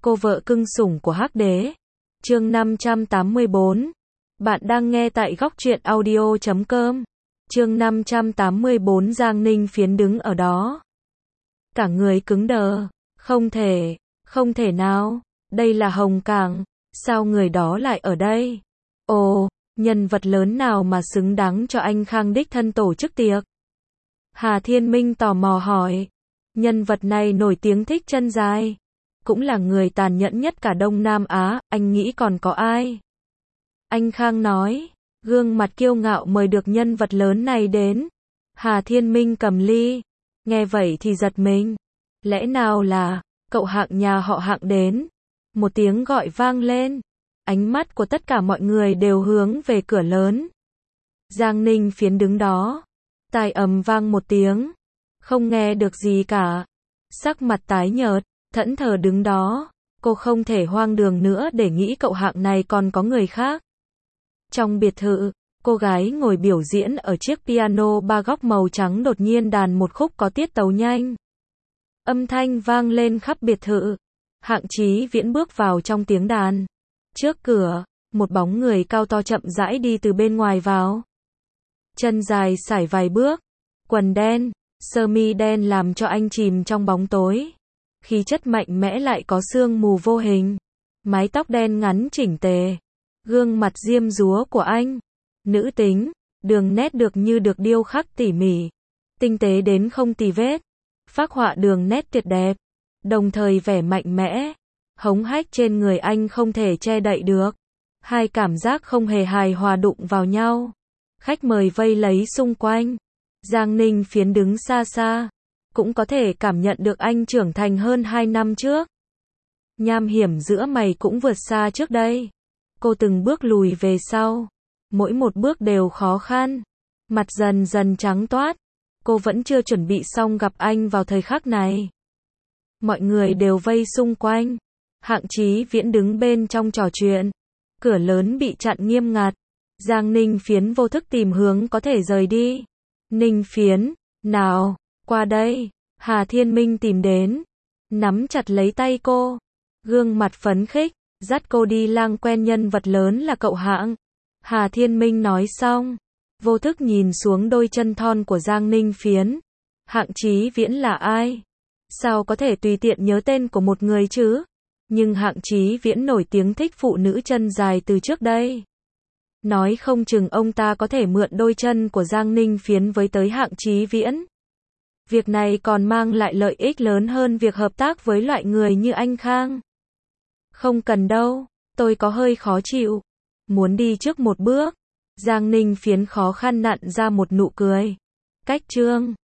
cô vợ cưng sủng của Hắc Đế. Chương 584. Bạn đang nghe tại góc truyện audio.com. Chương 584 Giang Ninh Phiến đứng ở đó. Cả người cứng đờ. Không thể nào. Đây là Hồng Cảng. Sao người đó lại ở đây? Ồ, nhân vật lớn nào mà xứng đáng cho anh Khang đích thân tổ chức tiệc? Hà Thiên Minh tò mò hỏi. Nhân vật này nổi tiếng thích chân dài. Cũng là người tàn nhẫn nhất cả Đông Nam Á, anh nghĩ còn có ai? Anh Khang nói, gương mặt kiêu ngạo mời được nhân vật lớn này đến. Hà Thiên Minh cầm ly, nghe vậy thì giật mình. Lẽ nào là, cậu Hạng nhà họ Hạng đến? Một tiếng gọi vang lên. Ánh mắt của tất cả mọi người đều hướng về cửa lớn. Giang Ninh Phiến đứng đó. Tai ầm vang một tiếng. Không nghe được gì cả. Sắc mặt tái nhợt, thẫn thờ đứng đó. Cô không thể hoang đường nữa để nghĩ cậu Hạng này còn có người khác. Trong biệt thự, cô gái ngồi biểu diễn ở chiếc piano ba góc màu trắng đột nhiên đàn một khúc có tiết tấu nhanh. Âm thanh vang lên khắp biệt thự. Hạng Chí Viễn bước vào trong tiếng đàn. Trước cửa, một bóng người cao to chậm rãi đi từ bên ngoài vào. Chân dài sải vài bước, quần đen, sơ mi đen làm cho anh chìm trong bóng tối. Khí chất mạnh mẽ lại có sương mù vô hình. Mái tóc đen ngắn chỉnh tề. Gương mặt diêm dúa của anh. Nữ tính, đường nét được như được điêu khắc tỉ mỉ. Tinh tế đến không tì vết. Phác họa đường nét tuyệt đẹp. Đồng thời vẻ mạnh mẽ. Hống hách trên người anh không thể che đậy được. Hai cảm giác không hề hài hòa đụng vào nhau. Khách mời vây lấy xung quanh. Giang Ninh Phiến đứng xa xa. Cũng có thể cảm nhận được anh trưởng thành hơn 2 năm trước. Nham hiểm giữa mày cũng vượt xa trước đây. Cô từng bước lùi về sau. Mỗi một bước đều khó khăn. Mặt dần dần trắng toát. Cô vẫn chưa chuẩn bị xong gặp anh vào thời khắc này. Mọi người đều vây xung quanh. Hạng Chí Viễn đứng bên trong trò chuyện. Cửa lớn bị chặn nghiêm ngặt. Giang Ninh Phiến vô thức tìm hướng có thể rời đi. Ninh Phiến, nào, qua đây. Hà Thiên Minh tìm đến. Nắm chặt lấy tay cô. Gương mặt phấn khích. Dắt cô đi lang quen nhân vật lớn là cậu Hạng. Hà Thiên Minh nói xong. Vô thức nhìn xuống đôi chân thon của Giang Ninh Phiến. Hạng Chí Viễn là ai? Sao có thể tùy tiện nhớ tên của một người chứ? Nhưng Hạng Chí Viễn nổi tiếng thích phụ nữ chân dài từ trước đây. Nói không chừng ông ta có thể mượn đôi chân của Giang Ninh Phiến với tới Hạng Chí Viễn. Việc này còn mang lại lợi ích lớn hơn việc hợp tác với loại người như anh Khang. Không cần đâu, tôi có hơi khó chịu. Muốn đi trước một bước. Giang Ninh Phiến khó khăn nặn ra một nụ cười. Cách trương.